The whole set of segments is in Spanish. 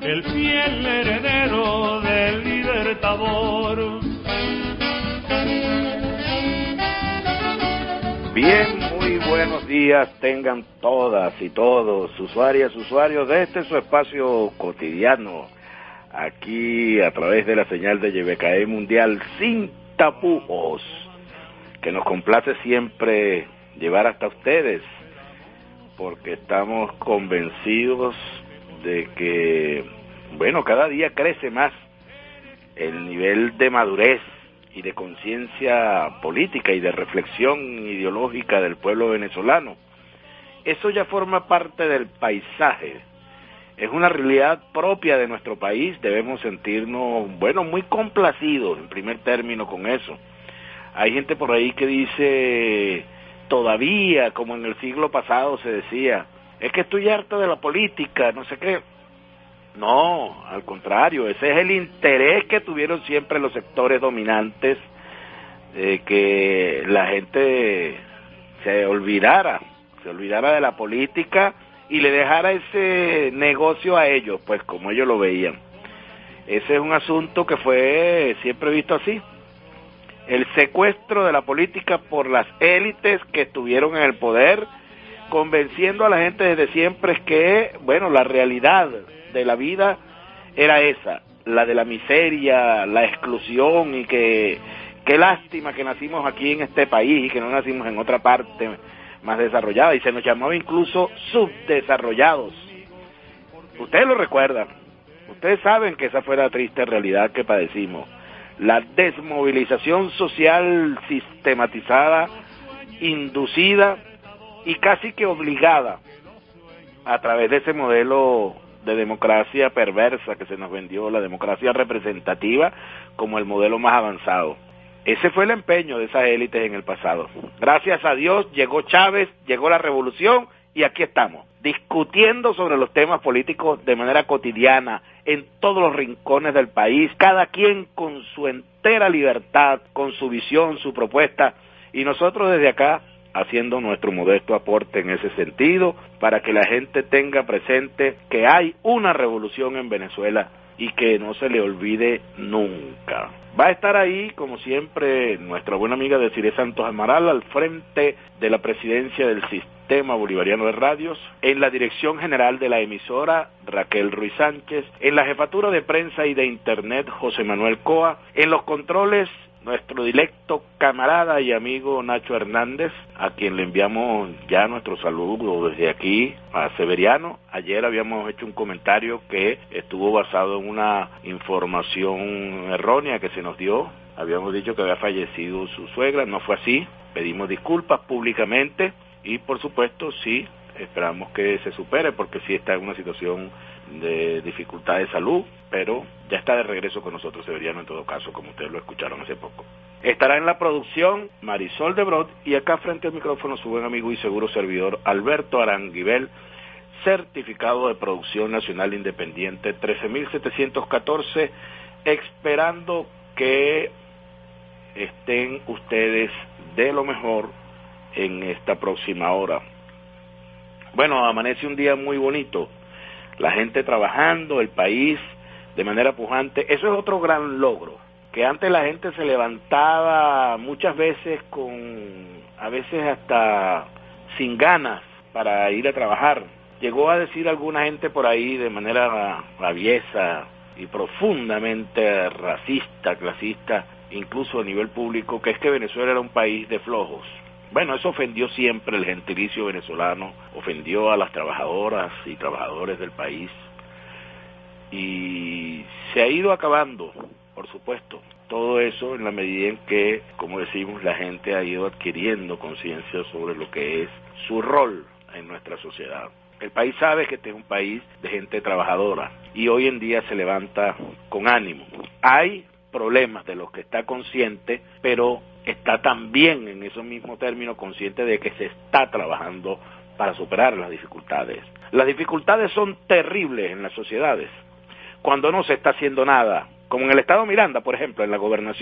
el fiel heredero del Libertador. Bien, muy buenos días tengan todas y todos, usuarios de este su espacio cotidiano, aquí a través de la señal de YBKE Mundial sin tapujos, que nos complace siempre llevar hasta ustedes, porque estamos convencidos de que, bueno, cada día crece más el nivel de madurez y de conciencia política y de reflexión ideológica del pueblo venezolano. Eso ya forma parte del paisaje, es una realidad propia de nuestro país, debemos sentirnos, bueno, muy complacidos en primer término con eso. Hay gente por ahí que dice, todavía, como en el siglo pasado se decía, es que estoy harto de la política, no sé qué. No, al contrario, ese es el interés que tuvieron siempre los sectores dominantes, que la gente se olvidara de la política y le dejara ese negocio a ellos, pues como ellos lo veían. Ese es un asunto que fue siempre visto así, el secuestro de la política por las élites que estuvieron en el poder, convenciendo a la gente desde siempre que, bueno, la realidad de la vida era esa, la de la miseria, la exclusión, y que qué lástima que nacimos aquí en este país y que no nacimos en otra parte más desarrollada, y se nos llamaba incluso subdesarrollados. Ustedes lo recuerdan, ustedes saben que esa fue la triste realidad que padecimos, la desmovilización social sistematizada, inducida y casi que obligada a través de ese modelo de democracia perversa que se nos vendió, la democracia representativa, como el modelo más avanzado. Ese fue el empeño de esas élites en el pasado. Gracias a Dios llegó Chávez, llegó la revolución y aquí estamos, discutiendo sobre los temas políticos de manera cotidiana, en todos los rincones del país, cada quien con su entera libertad, con su visión, su propuesta, y nosotros desde acá haciendo nuestro modesto aporte en ese sentido, para que la gente tenga presente que hay una revolución en Venezuela y que no se le olvide nunca. Va a estar ahí, como siempre, nuestra buena amiga Desiree Santos Amaral al frente de la presidencia del Sistema Bolivariano de Radios, en la dirección general de la emisora Raquel Ruiz Sánchez, en la jefatura de prensa y de internet José Manuel Coa, en los controles nuestro directo camarada y amigo Nacho Hernández, a quien le enviamos ya nuestro saludo desde aquí a Severiano. Ayer habíamos hecho un comentario que estuvo basado en una información errónea que se nos dio. Habíamos dicho que había fallecido su suegra, no fue así. Pedimos disculpas públicamente y por supuesto sí, esperamos que se supere porque sí está en una situación de dificultad de salud, pero ya está de regreso con nosotros Severiano en todo caso, como ustedes lo escucharon hace poco. Estará en la producción Marisol de Brot y acá frente al micrófono su buen amigo y seguro servidor Alberto Aranguibel, certificado de producción nacional independiente 13714, esperando que estén ustedes de lo mejor en esta próxima hora. Bueno, amanece un día muy bonito, la gente trabajando, el país de manera pujante. Eso es otro gran logro, que antes la gente se levantaba muchas veces a veces hasta sin ganas para ir a trabajar. Llegó a decir alguna gente por ahí de manera aviesa y profundamente racista, clasista, incluso a nivel público, que es que Venezuela era un país de flojos. Bueno, eso ofendió siempre el gentilicio venezolano, ofendió a las trabajadoras y trabajadores del país y se ha ido acabando, por supuesto, todo eso en la medida en que, como decimos, la gente ha ido adquiriendo conciencia sobre lo que es su rol en nuestra sociedad. El país sabe que este es un país de gente trabajadora y hoy en día se levanta con ánimo. Hay problemas de los que está consciente, pero está también en esos mismos términos consciente de que se está trabajando para superar las dificultades. Las dificultades son terribles en las sociedades cuando no se está haciendo nada, como en el estado Miranda, por ejemplo, en la gobernación.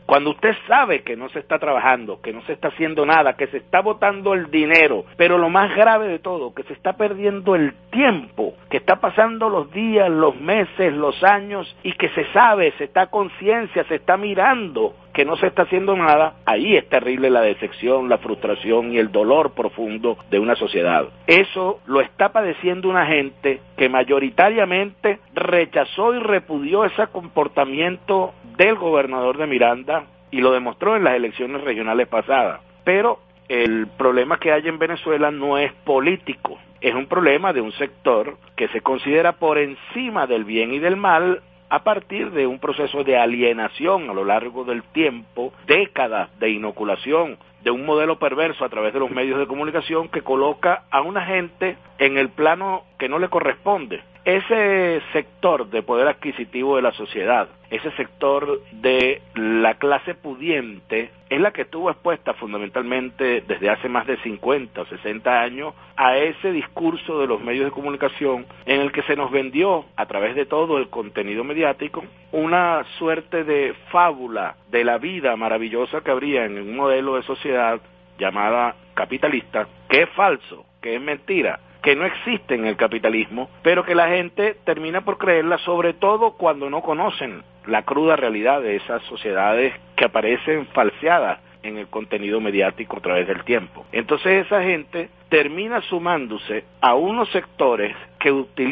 Cuando usted sabe que no se está trabajando, que no se está haciendo nada, que se está botando el dinero, pero lo más grave de todo, que se está perdiendo el tiempo, que está pasando los días, los meses, los años, y que se sabe, se está a conciencia, se está mirando que no se está haciendo nada, ahí es terrible la decepción, la frustración y el dolor profundo de una sociedad. Eso lo está padeciendo una gente que mayoritariamente rechazó y repudió ese comportamiento del gobernador de Miranda y lo demostró en las elecciones regionales pasadas. Pero el problema que hay en Venezuela no es político, es un problema de un sector que se considera por encima del bien y del mal a partir de un proceso de alienación a lo largo del tiempo, décadas de inoculación de un modelo perverso a través de los medios de comunicación que coloca a una gente en el plano que no le corresponde. Ese sector de poder adquisitivo de la sociedad, ese sector de la clase pudiente, es la que estuvo expuesta fundamentalmente desde hace más de 50 o 60 años a ese discurso de los medios de comunicación en el que se nos vendió, a través de todo el contenido mediático, una suerte de fábula de la vida maravillosa que habría en un modelo de sociedad llamada capitalista, que es falso, que es mentira, que no existe en el capitalismo, pero que la gente termina por creerla, sobre todo cuando no conocen la cruda realidad de esas sociedades que aparecen falseadas en el contenido mediático a través del tiempo. Entonces esa gente termina sumándose a unos sectores que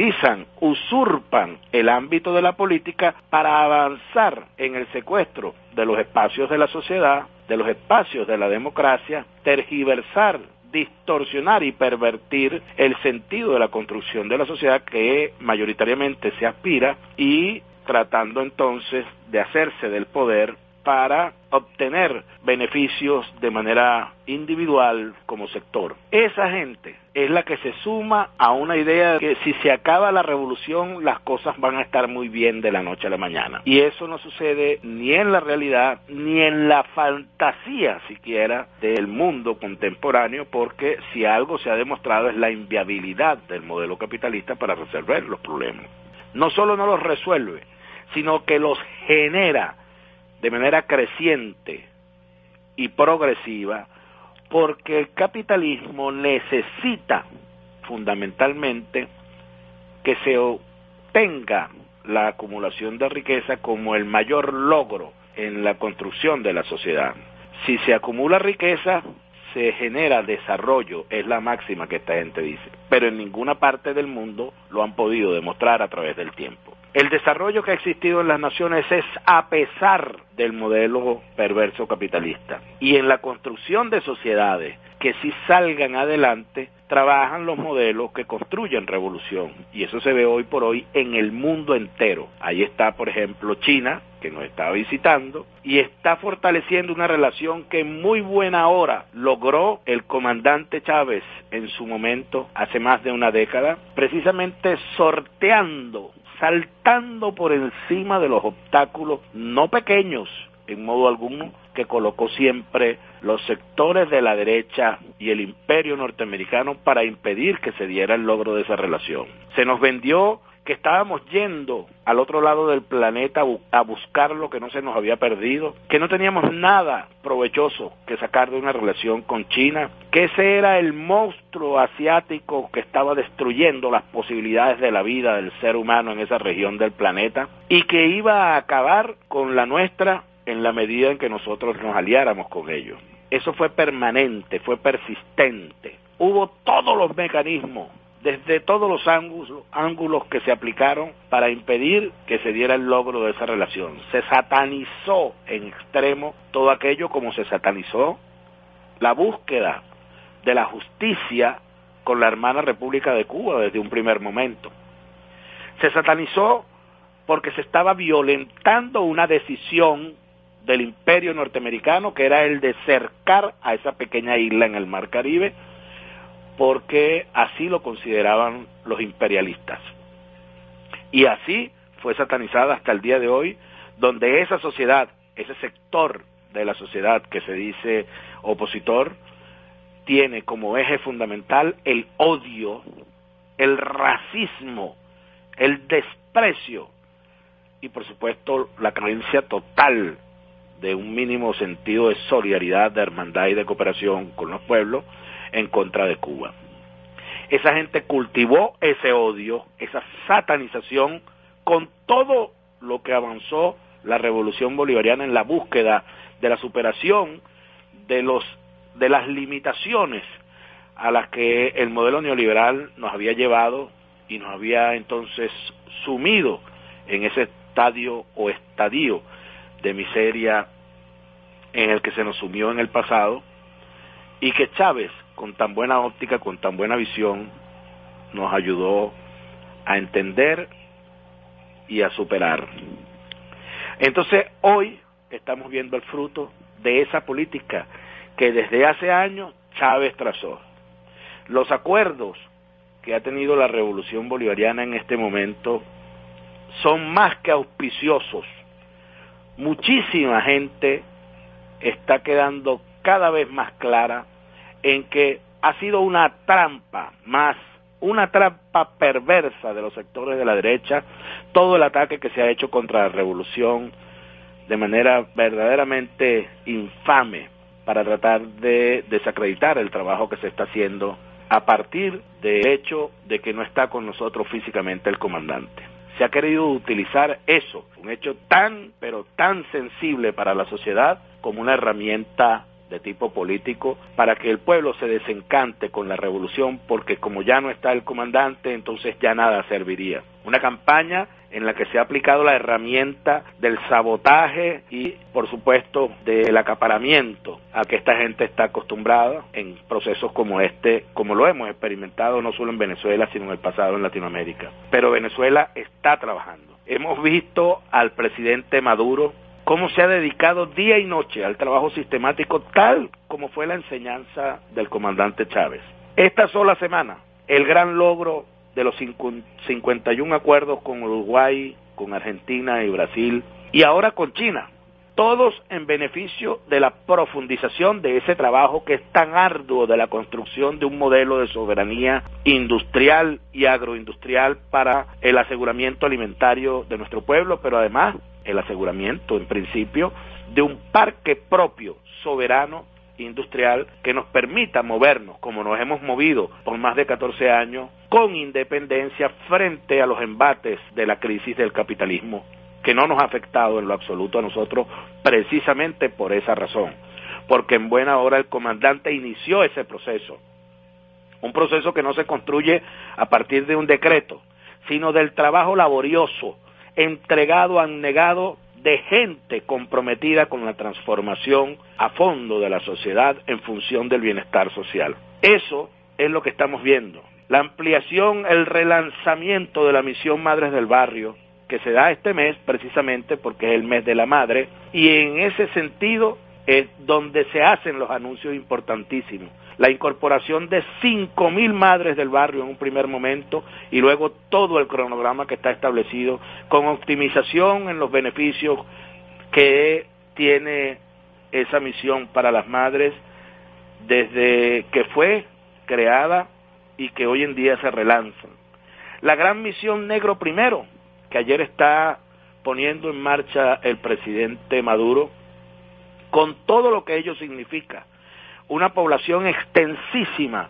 usurpan el ámbito de la política para avanzar en el secuestro de los espacios de la sociedad, de los espacios de la democracia, tergiversar, distorsionar y pervertir el sentido de la construcción de la sociedad que mayoritariamente se aspira, y tratando entonces de hacerse del poder para obtener beneficios de manera individual como sector. Esa gente es la que se suma a una idea de que si se acaba la revolución las cosas van a estar muy bien de la noche a la mañana. Y eso no sucede ni en la realidad ni en la fantasía siquiera del mundo contemporáneo, porque si algo se ha demostrado es la inviabilidad del modelo capitalista para resolver los problemas. No solo no los resuelve, sino que los genera de manera creciente y progresiva, porque el capitalismo necesita fundamentalmente que se obtenga la acumulación de riqueza como el mayor logro en la construcción de la sociedad. Si se acumula riqueza, se genera desarrollo, es la máxima que esta gente dice, pero en ninguna parte del mundo lo han podido demostrar a través del tiempo. El desarrollo que ha existido en las naciones es a pesar del modelo perverso capitalista. Y en la construcción de sociedades que sí salgan adelante, trabajan los modelos que construyen revolución. Y eso se ve hoy por hoy en el mundo entero. Ahí está, por ejemplo, China, que nos está visitando, y está fortaleciendo una relación que en muy buena hora logró el comandante Chávez en su momento, hace más de una década, precisamente sorteando, saltando por encima de los obstáculos no pequeños, en modo alguno, que colocó siempre los sectores de la derecha y el imperio norteamericano para impedir que se diera el logro de esa relación. Se nos vendió que estábamos yendo al otro lado del planeta a buscar lo que no se nos había perdido, que no teníamos nada provechoso que sacar de una relación con China, que ese era el monstruo asiático que estaba destruyendo las posibilidades de la vida del ser humano en esa región del planeta, y que iba a acabar con la nuestra en la medida en que nosotros nos aliáramos con ellos. Eso fue permanente, fue persistente. Hubo todos los mecanismos, desde todos los ángulos que se aplicaron para impedir que se diera el logro de esa relación. Se satanizó en extremo todo aquello, como se satanizó la búsqueda de la justicia con la hermana República de Cuba desde un primer momento. Se satanizó porque se estaba violentando una decisión del imperio norteamericano, que era el de cercar a esa pequeña isla en el Mar Caribe, porque así lo consideraban los imperialistas. Y así fue satanizada hasta el día de hoy, donde esa sociedad, ese sector de la sociedad que se dice opositor, tiene como eje fundamental el odio, el racismo, el desprecio y por supuesto la creencia total de un mínimo sentido de solidaridad, de hermandad y de cooperación con los pueblos en contra de Cuba. Esa gente cultivó ese odio, esa satanización, con todo lo que avanzó la revolución bolivariana en la búsqueda de la superación de las limitaciones a las que el modelo neoliberal nos había llevado y nos había entonces sumido en ese estadio de miseria en el que se nos sumió en el pasado, y que Chávez, con tan buena óptica, con tan buena visión, nos ayudó a entender y a superar. Entonces hoy estamos viendo el fruto de esa política que desde hace años Chávez trazó. Los acuerdos que ha tenido la revolución bolivariana en este momento son más que auspiciosos. Muchísima gente está quedando cada vez más clara en que ha sido una trampa perversa de los sectores de la derecha, todo el ataque que se ha hecho contra la revolución de manera verdaderamente infame para tratar de desacreditar el trabajo que se está haciendo a partir del hecho de que no está con nosotros físicamente el comandante. Se ha querido utilizar eso, un hecho tan, pero tan sensible para la sociedad, como una herramienta de tipo político, para que el pueblo se desencante con la revolución, porque como ya no está el comandante, entonces ya nada serviría. Una campaña en la que se ha aplicado la herramienta del sabotaje y, por supuesto, del acaparamiento a que esta gente está acostumbrada en procesos como este, como lo hemos experimentado no solo en Venezuela, sino en el pasado en Latinoamérica. Pero Venezuela está trabajando. Hemos visto al presidente Maduro cómo se ha dedicado día y noche al trabajo sistemático, tal como fue la enseñanza del comandante Chávez. Esta sola semana, el gran logro de los 51 acuerdos con Uruguay, con Argentina y Brasil, y ahora con China, todos en beneficio de la profundización de ese trabajo que es tan arduo de la construcción de un modelo de soberanía industrial y agroindustrial para el aseguramiento alimentario de nuestro pueblo, pero además el aseguramiento, en principio, de un parque propio, soberano, industrial, que nos permita movernos, como nos hemos movido por más de 14 años, con independencia frente a los embates de la crisis del capitalismo, que no nos ha afectado en lo absoluto a nosotros, precisamente por esa razón, porque en buena hora el comandante inició ese proceso, un proceso que no se construye a partir de un decreto, sino del trabajo laborioso, entregado, abnegado, de gente comprometida con la transformación a fondo de la sociedad en función del bienestar social. Eso es lo que estamos viendo. La ampliación, el relanzamiento de la misión Madres del Barrio, que se da este mes precisamente porque es el mes de la madre, y en ese sentido es donde se hacen los anuncios importantísimos. La incorporación de 5.000 madres del barrio en un primer momento y luego todo el cronograma que está establecido con optimización en los beneficios que tiene esa misión para las madres desde que fue creada y que hoy en día se relanzan. La gran misión Negro Primero, que ayer está poniendo en marcha el presidente Maduro, con todo lo que ello significa, una población extensísima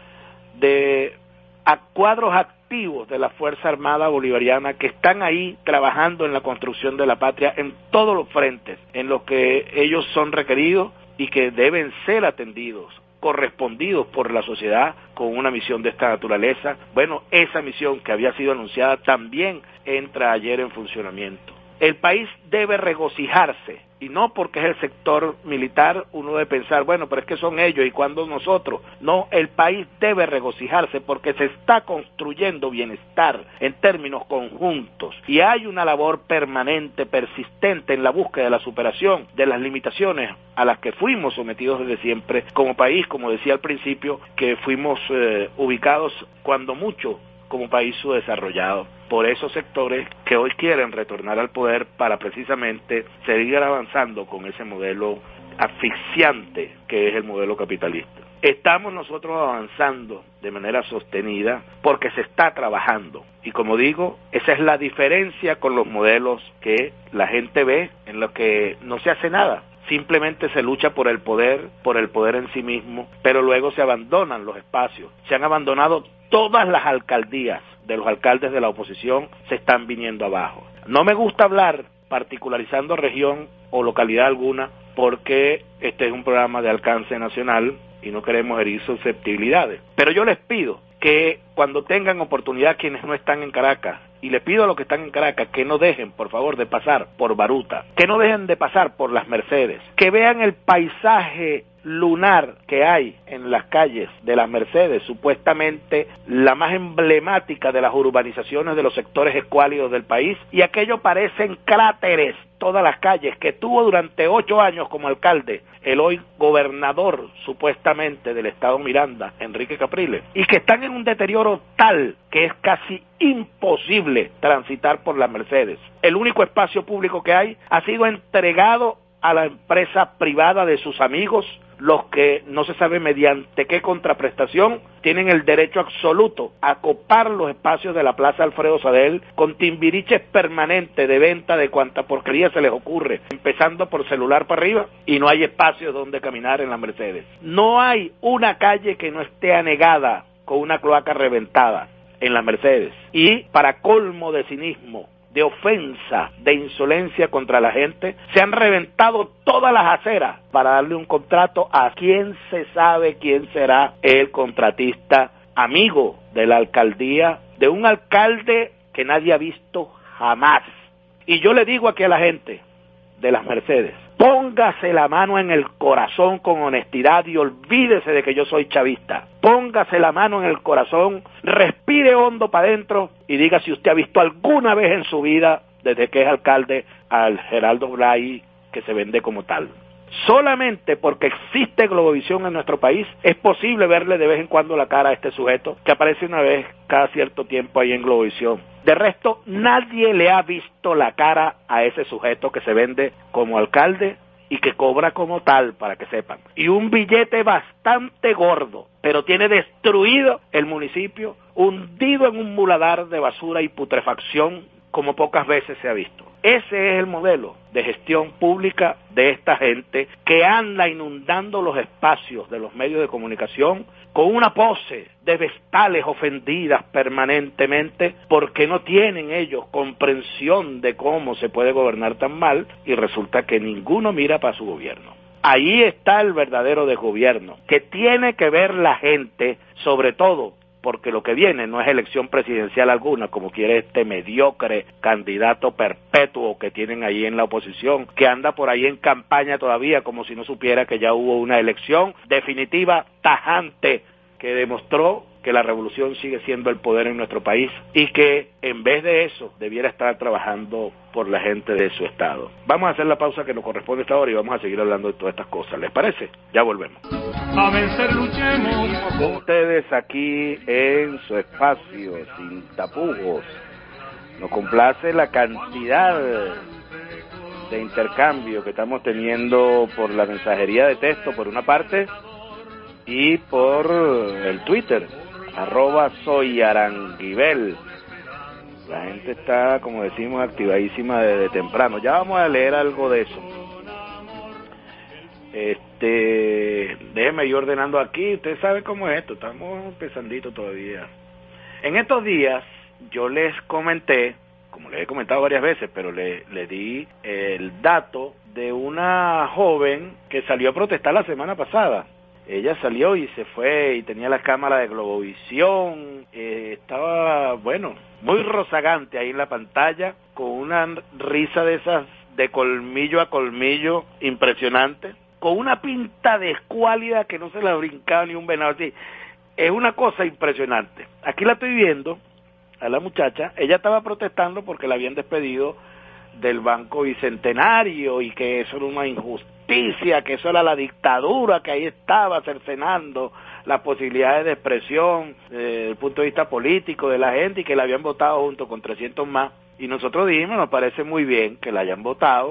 de cuadros activos de la Fuerza Armada Bolivariana que están ahí trabajando en la construcción de la patria en todos los frentes en los que ellos son requeridos y que deben ser atendidos, correspondidos por la sociedad con una misión de esta naturaleza. Bueno, esa misión que había sido anunciada también entra ayer en funcionamiento. El país debe regocijarse, y no porque es el sector militar uno debe pensar, bueno, pero es que son ellos y cuando nosotros. No, el país debe regocijarse porque se está construyendo bienestar en términos conjuntos y hay una labor permanente, persistente en la búsqueda de la superación de las limitaciones a las que fuimos sometidos desde siempre como país, como decía al principio, que fuimos ubicados cuando mucho como país subdesarrollado por esos sectores que hoy quieren retornar al poder para precisamente seguir avanzando con ese modelo asfixiante que es el modelo capitalista. Estamos nosotros avanzando de manera sostenida porque se está trabajando. Y como digo, esa es la diferencia con los modelos que la gente ve en los que no se hace nada. Simplemente se lucha por el poder en sí mismo, pero luego se abandonan los espacios. Se han abandonado todas las alcaldías de los alcaldes de la oposición, se están viniendo abajo. No me gusta hablar particularizando región o localidad alguna, porque este es un programa de alcance nacional y no queremos herir susceptibilidades. Pero yo les pido que cuando tengan oportunidad quienes no están en Caracas, y les pido a los que están en Caracas que no dejen, por favor, de pasar por Baruta, que no dejen de pasar por Las Mercedes, que vean el paisaje lunar que hay en las calles de Las Mercedes, supuestamente la más emblemática de las urbanizaciones de los sectores escuálidos del país, y aquello parecen cráteres, todas las calles, que tuvo durante 8 años como alcalde el hoy gobernador, supuestamente, del estado Miranda, Enrique Capriles, y que están en un deterioro tal que es casi imposible transitar por Las Mercedes. El único espacio público que hay ha sido entregado a la empresa privada de sus amigos, los que no se sabe mediante qué contraprestación tienen el derecho absoluto a copar los espacios de la Plaza Alfredo Sadel con timbiriches permanentes de venta de cuanta porquería se les ocurre, empezando por celular para arriba, y no hay espacios donde caminar en la Mercedes. No hay una calle que no esté anegada con una cloaca reventada en la Mercedes. Y para colmo de cinismo, de ofensa, de insolencia contra la gente, se han reventado todas las aceras para darle un contrato a quien se sabe quién será el contratista, amigo de la alcaldía, de un alcalde que nadie ha visto jamás. Y yo le digo aquí a la gente de Las Mercedes, póngase la mano en el corazón con honestidad y olvídese de que yo soy chavista. Póngase la mano en el corazón, respire hondo para adentro y diga si usted ha visto alguna vez en su vida, desde que es alcalde, al Geraldo Blay, que se vende como tal. Solamente porque existe Globovisión en nuestro país es posible verle de vez en cuando la cara a este sujeto que aparece una vez cada cierto tiempo ahí en Globovisión. De resto, nadie le ha visto la cara a ese sujeto que se vende como alcalde y que cobra como tal, para que sepan. Y un billete bastante gordo, pero tiene destruido el municipio, hundido en un muladar de basura y putrefacción como pocas veces se ha visto. Ese es el modelo de gestión pública de esta gente que anda inundando los espacios de los medios de comunicación con una pose de vestales ofendidas permanentemente porque no tienen ellos comprensión de cómo se puede gobernar tan mal, y resulta que ninguno mira para su gobierno. Ahí está el verdadero desgobierno, que tiene que ver la gente, sobre todo porque lo que viene no es elección presidencial alguna, como quiere este mediocre candidato perpetuo que tienen ahí en la oposición, que anda por ahí en campaña todavía como si no supiera que ya hubo una elección definitiva, tajante, que demostró que la revolución sigue siendo el poder en nuestro país y que en vez de eso debiera estar trabajando por la gente de su estado. Vamos a hacer la pausa que nos corresponde esta hora y vamos a seguir hablando de todas estas cosas. ¿Les parece? Ya volvemos. A vencer luchemos. Con ustedes aquí en su espacio, sin tapujos. Nos complace la cantidad de intercambio que estamos teniendo por la mensajería de texto, por una parte, y por el Twitter, @soyaranguibel. La gente está, como decimos, activadísima desde temprano. Ya vamos a leer algo de eso. Déjeme ir ordenando aquí. Usted sabe cómo es esto, estamos empezandito todavía. En estos días yo les comenté, como les he comentado varias veces, pero le di el dato de una joven que salió a protestar la semana pasada. Ella salió y se fue y tenía la cámara de Globovisión, estaba, bueno, muy rozagante ahí en la pantalla, con una risa de esas de colmillo a colmillo impresionante, con una pinta de escuálida que no se la brincaba ni un venado así. Es una cosa impresionante. Aquí la estoy viendo, a la muchacha, ella estaba protestando porque la habían despedido del Banco Bicentenario y que eso era una injusticia, que eso era la dictadura, que ahí estaba cercenando las posibilidades de expresión desde el punto de vista político de la gente, y que la habían votado junto con 300 más. Y nosotros dijimos, nos parece muy bien que la hayan votado,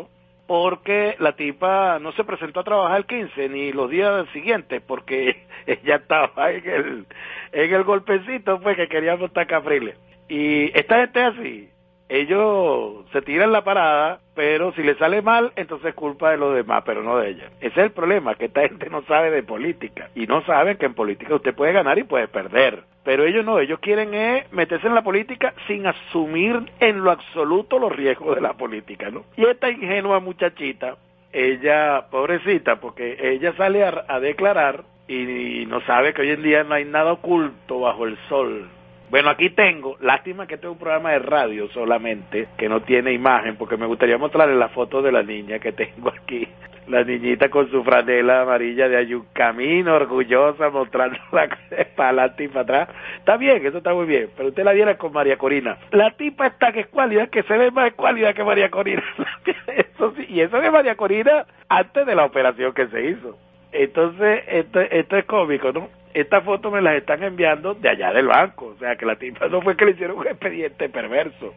porque la tipa no se presentó a trabajar el 15 ni los días siguientes, porque ella estaba en el golpecito pues que quería montar Capriles. Y esta gente es así, ellos se tiran la parada, pero si le sale mal, entonces es culpa de los demás, pero no de ella. Ese es el problema, que esta gente no sabe de política, y no saben que en política usted puede ganar y puede perder. Pero ellos no, ellos quieren meterse en la política sin asumir en lo absoluto los riesgos de la política, ¿no? Y esta ingenua muchachita, ella, pobrecita, porque ella sale a declarar y no sabe que hoy en día no hay nada oculto bajo el sol. Bueno, aquí tengo, lástima que este es un programa de radio solamente, que no tiene imagen, porque me gustaría mostrarles la foto de la niña que tengo aquí. La niñita con su franela amarilla de Ayuncamino, orgullosa, mostrándola para adelante y para atrás. Está bien, eso está muy bien, pero usted la viera con María Corina. La tipa está que es cuálida, que se ve más cuálida que María Corina. Eso sí, y eso que María Corina antes de la operación que se hizo. Entonces, esto es cómico, ¿no? Estas fotos me las están enviando de allá del banco, o sea que la tipa no fue que le hicieron un expediente perverso.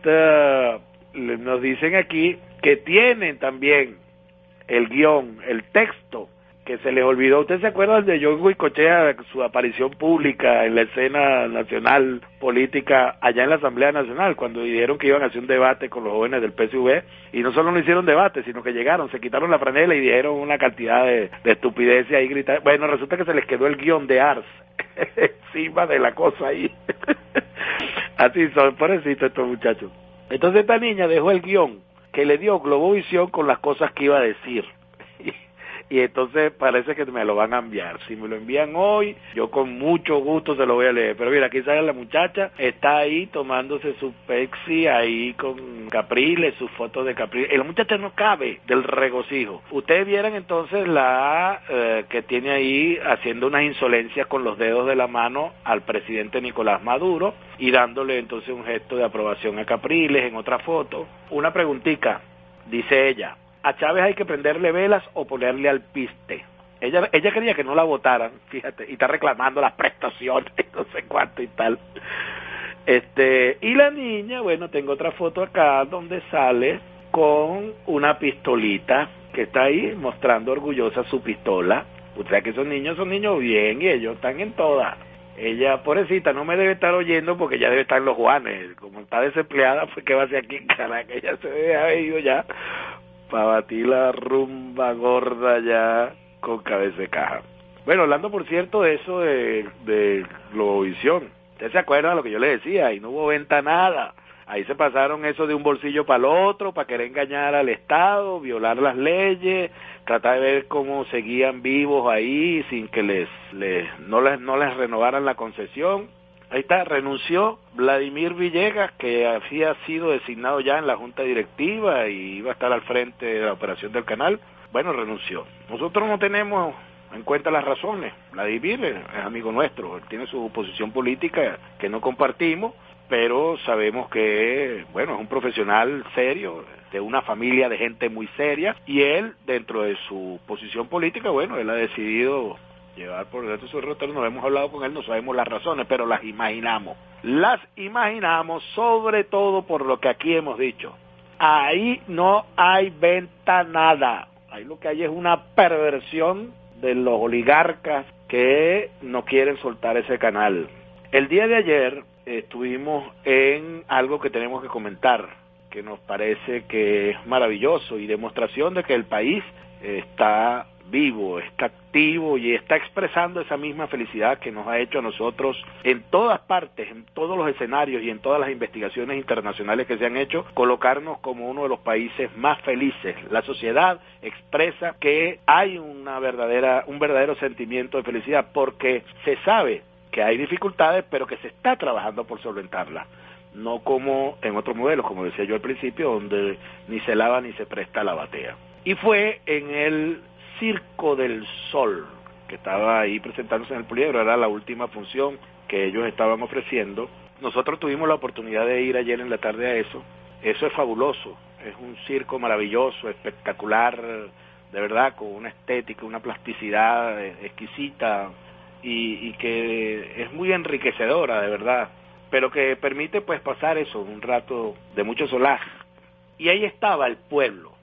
Nos dicen aquí que tienen también el guión, el texto, que se les olvidó. ¿Usted se acuerda de John Goycochea, su aparición pública en la escena nacional política allá en la Asamblea Nacional, cuando dijeron que iban a hacer un debate con los jóvenes del PSV, y no solo no hicieron debate, sino que llegaron, se quitaron la franela y dijeron una cantidad de estupideces ahí gritaron? Bueno, resulta que se les quedó el guión de Ars encima de la cosa ahí. Así son, pobrecitos estos muchachos. Entonces esta niña dejó el guión que le dio Globovisión con las cosas que iba a decir. Y entonces parece que me lo van a enviar. Si me lo envían hoy, yo con mucho gusto se lo voy a leer. Pero mira, aquí sale la muchacha, está ahí tomándose su Pepsi, ahí con Capriles, sus fotos de Capriles. La muchacha no cabe del regocijo. Ustedes vieran entonces que tiene ahí haciendo unas insolencias con los dedos de la mano al presidente Nicolás Maduro y dándole entonces un gesto de aprobación a Capriles en otra foto. Una preguntita, dice ella: a Chávez hay que prenderle velas o ponerle alpiste. Ella quería que no la votaran, fíjate, y está reclamando las prestaciones, no sé cuánto y tal. Y la niña, bueno, tengo otra foto acá donde sale con una pistolita que está ahí mostrando orgullosa su pistola. O sea que esos niños son niños bien y ellos están en todas. Ella, pobrecita, no me debe estar oyendo porque ya debe estar en los Juanes. Como está desempleada, pues ¿qué va a hacer aquí en Caracas? Ella se debe haber ido ya para batir la rumba gorda ya con cabeza de caja. Bueno, hablando por cierto de eso de Globovisión, ¿usted se acuerda de lo que yo le decía? Y no hubo venta nada. Ahí se pasaron eso de un bolsillo para el otro, para querer engañar al Estado, violar las leyes, tratar de ver cómo seguían vivos ahí sin que no les renovaran la concesión. Ahí está, renunció Vladimir Villegas, que había sido designado ya en la junta directiva y iba a estar al frente de la operación del canal. Bueno, renunció. Nosotros no tenemos en cuenta las razones. Vladimir es amigo nuestro, él tiene su posición política que no compartimos, pero sabemos que, bueno, es un profesional serio, de una familia de gente muy seria, y él, dentro de su posición política, bueno, él ha decidido llevar por delante su derrotero. No hemos hablado con él, no sabemos las razones, pero las imaginamos sobre todo por lo que aquí hemos dicho. Ahí no hay venta nada, ahí lo que hay es una perversión de los oligarcas que no quieren soltar ese canal. El día de ayer estuvimos en algo que tenemos que comentar, que nos parece que es maravilloso y demostración de que el país está vivo, está activo y está expresando esa misma felicidad que nos ha hecho a nosotros en todas partes, en todos los escenarios y en todas las investigaciones internacionales que se han hecho, colocarnos como uno de los países más felices. La sociedad expresa que hay un verdadero sentimiento de felicidad porque se sabe que hay dificultades, pero que se está trabajando por solventarlas. No como en otros modelos, como decía yo al principio, donde ni se lava ni se presta la batea. Y fue en el Circo del Sol, que estaba ahí presentándose en el Poliedro, era la última función que ellos estaban ofreciendo. Nosotros tuvimos la oportunidad de ir ayer en la tarde a eso. Eso es fabuloso, es un circo maravilloso, espectacular, de verdad, con una estética, una plasticidad exquisita y que es muy enriquecedora, de verdad, pero que permite pues pasar eso, un rato de mucho solaz. Y ahí estaba el pueblo,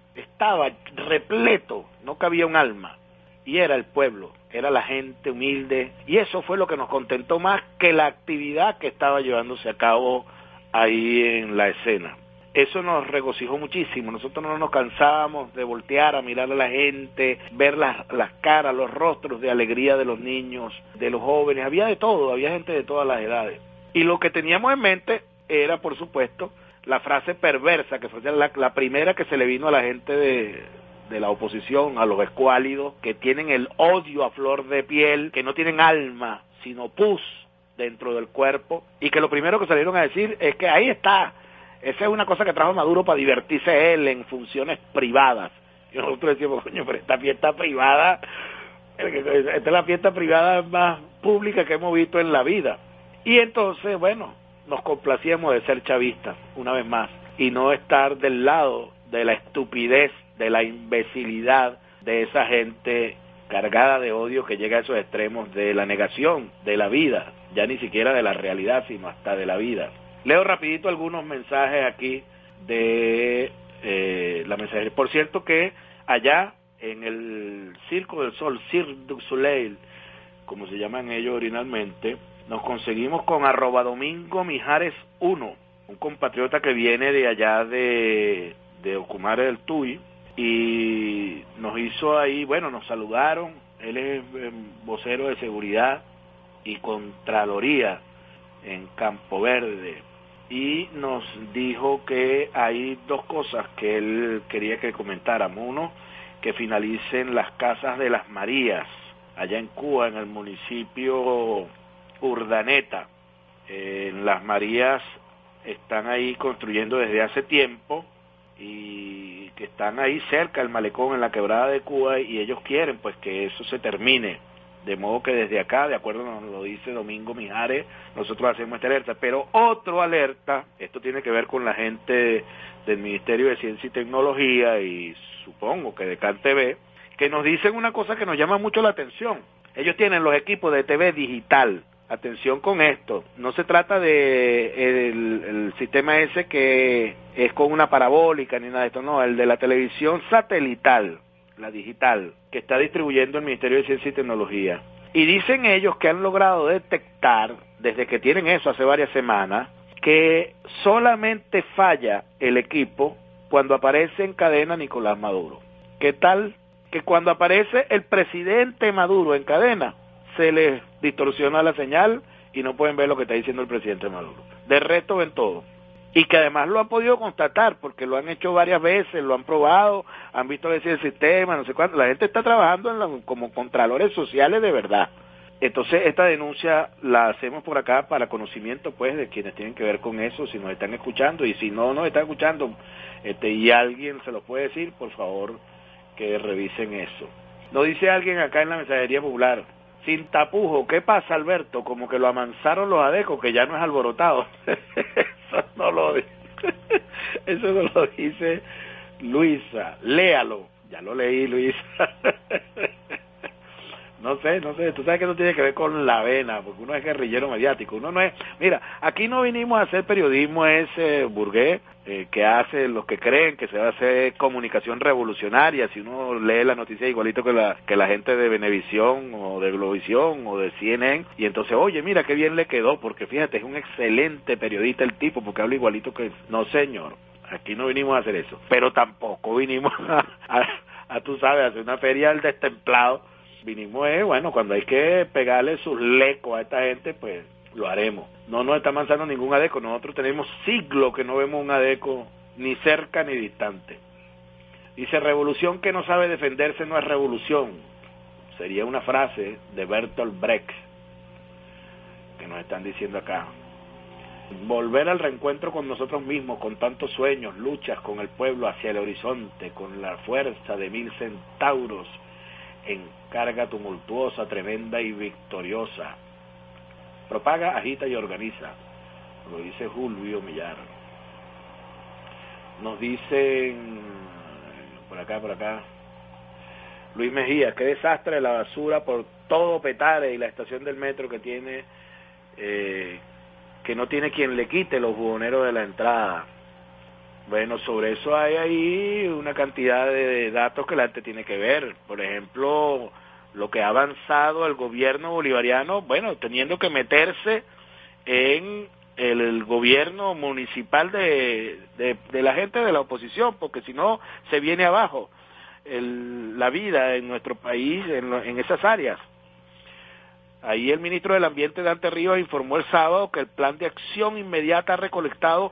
estaba repleto, no cabía un alma, y era el pueblo, era la gente humilde, y eso fue lo que nos contentó más que la actividad que estaba llevándose a cabo ahí en la escena. Eso nos regocijó muchísimo. Nosotros no nos cansábamos de voltear a mirar a la gente, ver las caras, los rostros de alegría de los niños, de los jóvenes, había de todo, había gente de todas las edades. Y lo que teníamos en mente era, por supuesto, la frase perversa, que fue la primera que se le vino a la gente de la oposición, a los escuálidos, que tienen el odio a flor de piel, que no tienen alma, sino pus dentro del cuerpo, y que lo primero que salieron a decir es que ahí está. Esa es una cosa que trajo Maduro para divertirse él en funciones privadas. Y nosotros decíamos, coño, pero esta fiesta privada, esta es la fiesta privada más pública que hemos visto en la vida. Y entonces, bueno, nos complacíamos de ser chavistas, una vez más, y no estar del lado de la estupidez, de la imbecilidad de esa gente cargada de odio que llega a esos extremos de la negación de la vida, ya ni siquiera de la realidad, sino hasta de la vida. Leo rapidito algunos mensajes aquí de la mensajería. Por cierto que allá en el Circo del Sol, Cirque du Soleil, como se llaman ellos originalmente, nos conseguimos con @Domingo Mijares 1, un compatriota que viene de allá de Ocumare del Tuy, y nos hizo ahí, bueno, nos saludaron. Él es vocero de seguridad y contraloría en Campo Verde, y nos dijo que hay dos cosas que él quería que comentáramos. Uno, que finalicen las Casas de las Marías, allá en Cuba, en el municipio Urdaneta. Las Marías están ahí construyendo desde hace tiempo, y que están ahí cerca del malecón, en la quebrada de Cuba, y ellos quieren pues que eso se termine. De modo que desde acá, de acuerdo nos lo dice Domingo Mijares, nosotros hacemos esta alerta. Pero otro alerta, esto tiene que ver con la gente del Ministerio de Ciencia y Tecnología, y supongo que de CanTV, que nos dicen una cosa que nos llama mucho la atención. Ellos tienen los equipos de TV digital. Atención con esto, no se trata de el sistema ese que es con una parabólica ni nada de esto, no, el de la televisión satelital, la digital, que está distribuyendo el Ministerio de Ciencia y Tecnología. Y dicen ellos que han logrado detectar, desde que tienen eso hace varias semanas, que solamente falla el equipo cuando aparece en cadena Nicolás Maduro. ¿Qué tal? Que cuando aparece el presidente Maduro en cadena, se les distorsiona la señal y no pueden ver lo que está diciendo el presidente Maduro. De resto ven todo. Y que además lo han podido constatar, porque lo han hecho varias veces, lo han probado, han visto decir el sistema, no sé cuánto. La gente está trabajando como contralores sociales de verdad. Entonces esta denuncia la hacemos por acá para conocimiento pues de quienes tienen que ver con eso, si nos están escuchando, y si no nos están escuchando y alguien se lo puede decir, por favor que revisen eso. Nos dice alguien acá en la mensajería popular: sin tapujo, ¿qué pasa, Alberto? Como que lo amansaron los adecos, que ya no es alborotado. Eso no lo dice. Eso no lo dice Luisa. Léalo. Ya lo leí, Luisa. No sé, tú sabes que eso tiene que ver con la vena, porque uno es guerrillero mediático, uno no es... Mira, aquí no vinimos a hacer periodismo ese burgués que hace los que creen que se va a hacer comunicación revolucionaria. Si uno lee la noticia igualito que la gente de Venevisión o de Globovisión o de CNN, y entonces, oye, mira qué bien le quedó, porque fíjate, es un excelente periodista el tipo, porque habla igualito que... No, señor, aquí no vinimos a hacer eso, pero tampoco vinimos a tú sabes, a hacer una feria del destemplado. Vinimos, bueno, cuando hay que pegarle sus lecos a esta gente, pues lo haremos. No nos está avanzando ningún adeco. Nosotros tenemos siglos que no vemos un adeco ni cerca ni distante. Dice: revolución que no sabe defenderse no es revolución. Sería una frase de Bertolt Brecht que nos están diciendo acá. Volver al reencuentro con nosotros mismos, con tantos sueños, luchas con el pueblo hacia el horizonte, con la fuerza de 1000 centauros en carga tumultuosa, tremenda y victoriosa. Propaga, agita y organiza, lo dice Julio Millar. Nos dicen por acá Luis Mejía: qué desastre la basura por todo Petare, y la estación del metro que tiene que no tiene quien le quite los buhoneros de la entrada. Bueno, sobre eso hay ahí una cantidad de datos que la gente tiene que ver. Por ejemplo, lo que ha avanzado el gobierno bolivariano, bueno, teniendo que meterse en el gobierno municipal de la gente de la oposición, porque si no se viene abajo la vida en nuestro país en esas áreas. Ahí el ministro del Ambiente, Dante Ríos, informó el sábado que el plan de acción inmediata ha recolectado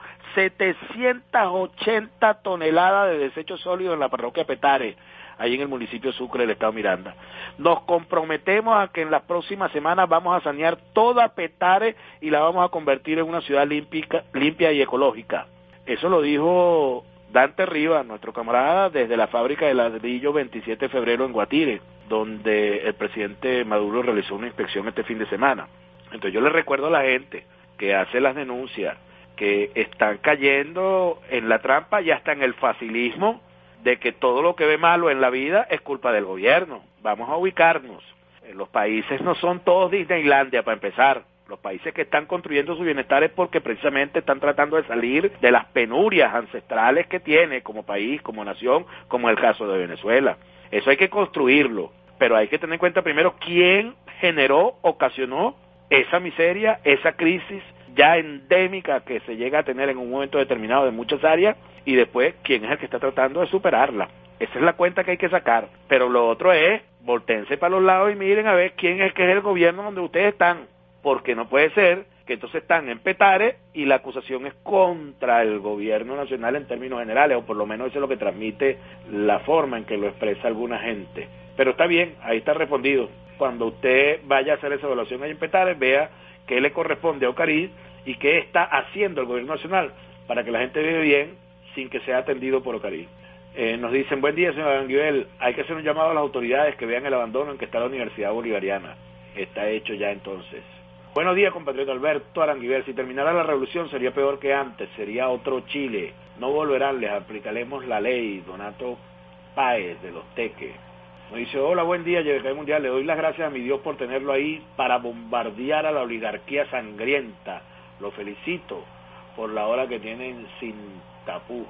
780 toneladas de desechos sólidos en la parroquia Petare, ahí en el municipio Sucre del estado Miranda. Nos comprometemos a que en las próximas semanas vamos a sanear toda Petare y la vamos a convertir en una ciudad limpia y ecológica. Eso lo dijo Dante Ríos, nuestro camarada, desde la fábrica de ladrillo 27 de febrero en Guatire, donde el presidente Maduro realizó una inspección este fin de semana. Entonces yo le recuerdo a la gente que hace las denuncias, que están cayendo en la trampa y hasta en el facilismo de que todo lo que ve malo en la vida es culpa del gobierno. Vamos a ubicarnos. Los países no son todos Disneylandia, para empezar. Los países que están construyendo su bienestar es porque precisamente están tratando de salir de las penurias ancestrales que tiene como país, como nación, como el caso de Venezuela. Eso hay que construirlo, pero hay que tener en cuenta primero quién generó, ocasionó esa miseria, esa crisis ya endémica que se llega a tener en un momento determinado de muchas áreas, y después quién es el que está tratando de superarla. Esa es la cuenta que hay que sacar. Pero lo otro es, voltéense para los lados y miren a ver quién es que es el gobierno donde ustedes están, porque no puede ser que entonces están en Petare y la acusación es contra el gobierno nacional en términos generales, o por lo menos eso es lo que transmite la forma en que lo expresa alguna gente. Pero está bien, ahí está respondido. Cuando usted vaya a hacer esa evaluación ahí en Petare, vea qué le corresponde a Ocariz y qué está haciendo el gobierno nacional para que la gente vive bien sin que sea atendido por Ocariz. Nos dicen, buen día, señor Aranguibel, hay que hacer un llamado a las autoridades que vean el abandono en que está la Universidad Bolivariana. Está hecho ya entonces. Buenos días, compatriota Alberto Aranguibel. Si terminara la revolución sería peor que antes, sería otro Chile. No volverán, les aplicaremos la ley. Donato Páez, de Los Teques. Nos dice, hola, buen día, YBK Mundial. Le doy las gracias a mi Dios por tenerlo ahí para bombardear a la oligarquía sangrienta. Lo felicito por la hora que tienen sin tapujos.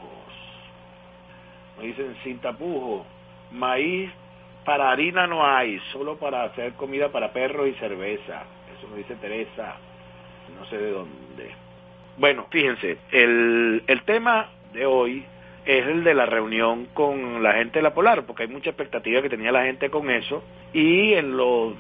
Nos dicen, sin tapujos, maíz para harina no hay, solo para hacer comida para perros y cerveza. Eso nos dice Teresa, no sé de dónde. Bueno, fíjense, el tema de hoy es el de la reunión con la gente de la Polar, porque hay mucha expectativa que tenía la gente con eso, y en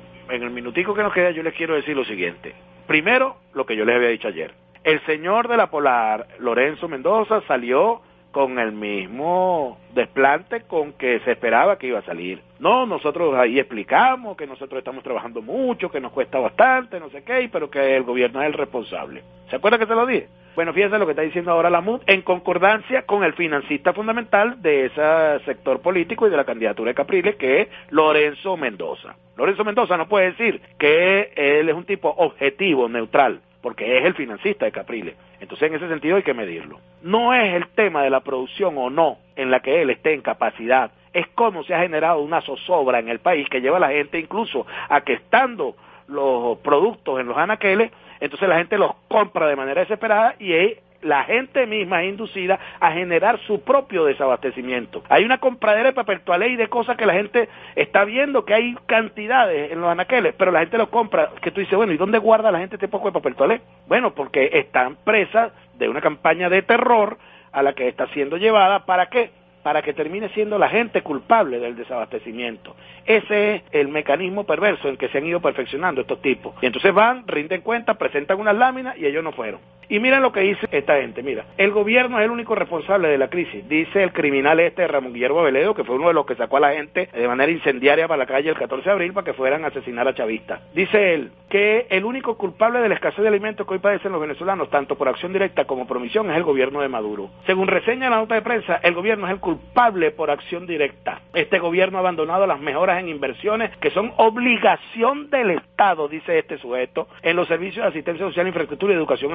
el minutico que nos queda yo les quiero decir lo siguiente. Primero, lo que yo les había dicho ayer. El señor de la Polar, Lorenzo Mendoza, salió con el mismo desplante con que se esperaba que iba a salir. No, nosotros ahí explicamos que nosotros estamos trabajando mucho, que nos cuesta bastante, no sé qué, pero que el gobierno es el responsable. ¿Se acuerda que se lo dije? Bueno, fíjense lo que está diciendo ahora la MUD, en concordancia con el financista fundamental de ese sector político y de la candidatura de Capriles, que es Lorenzo Mendoza. Lorenzo Mendoza no puede decir que él es un tipo objetivo, neutral, porque es el financista de Capriles. Entonces, en ese sentido hay que medirlo. No es el tema de la producción o no en la que él esté en capacidad, es cómo se ha generado una zozobra en el país que lleva a la gente incluso a que estando los productos en los anaqueles, entonces la gente los compra de manera desesperada y la gente misma es inducida a generar su propio desabastecimiento. Hay una compradera de papel toalé y de cosas que la gente está viendo que hay cantidades en los anaqueles, pero la gente los compra, que tú dices, bueno, ¿y dónde guarda la gente este poco de papel toalé? Bueno, porque están presas de una campaña de terror a la que está siendo llevada, ¿para qué? Para que termine siendo la gente culpable del desabastecimiento. Ese es el mecanismo perverso en que se han ido perfeccionando estos tipos. Y entonces van, rinden cuenta, presentan unas láminas y ellos no fueron. Y miren lo que dice esta gente, mira, el gobierno es el único responsable de la crisis, dice el criminal Ramón Guillermo Veledo, que fue uno de los que sacó a la gente de manera incendiaria para la calle el 14 de abril para que fueran a asesinar a chavistas. Dice él que el único culpable de la escasez de alimentos que hoy padecen los venezolanos, tanto por acción directa como por omisión, es el gobierno de Maduro. Según reseña la nota de prensa, el gobierno es el culpable por acción directa. Este gobierno ha abandonado las mejoras en inversiones que son obligación del Estado, dice este sujeto, en los servicios de asistencia social, infraestructura y educación en las zonas rurales.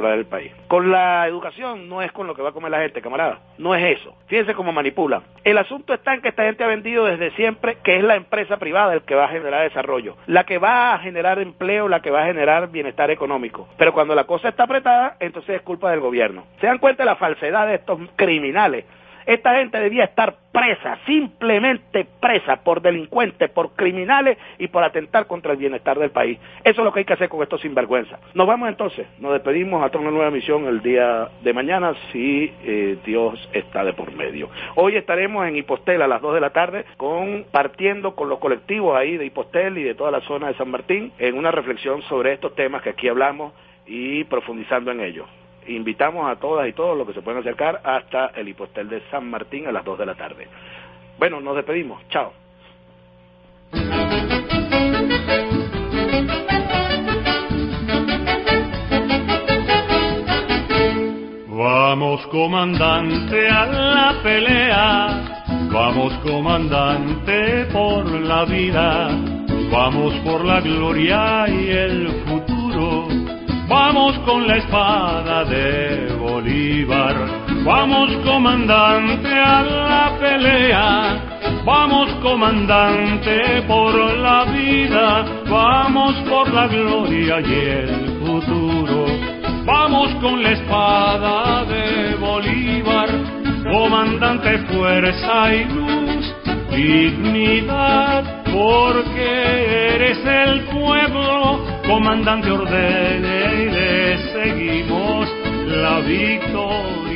asegurar el país. Con la educación no es con lo que va a comer la gente, camarada. No es eso. Fíjense cómo manipulan. El asunto está en que esta gente ha vendido desde siempre que es la empresa privada el que va a generar desarrollo, la que va a generar empleo, la que va a generar bienestar económico. Pero cuando la cosa está apretada, entonces es culpa del gobierno. ¿Se dan cuenta de la falsedad de estos criminales? Esta gente debía estar presa, simplemente presa por delincuentes, por criminales y por atentar contra el bienestar del país. Eso es lo que hay que hacer con estos sinvergüenzas. Nos vamos entonces, nos despedimos hasta una nueva emisión el día de mañana, si Dios está de por medio. Hoy estaremos en Hipostel a las 2 de la tarde, compartiendo con los colectivos ahí de Hipostel y de toda la zona de San Martín, en una reflexión sobre estos temas que aquí hablamos y profundizando en ellos. Invitamos a todas y todos los que se pueden acercar hasta el Hipostel de San Martín a las 2 de la tarde. Bueno, nos despedimos. Chao. Vamos, comandante, a la pelea. Vamos, comandante, por la vida. Vamos por la gloria y el futuro. Vamos con la espada de Bolívar. Vamos, comandante, a la pelea. Vamos, comandante, por la vida. Vamos por la gloria y el futuro. Vamos con la espada de Bolívar. Comandante, fuerza y luz, dignidad, porque eres el pueblo. Comandante, ordene y le seguimos la victoria.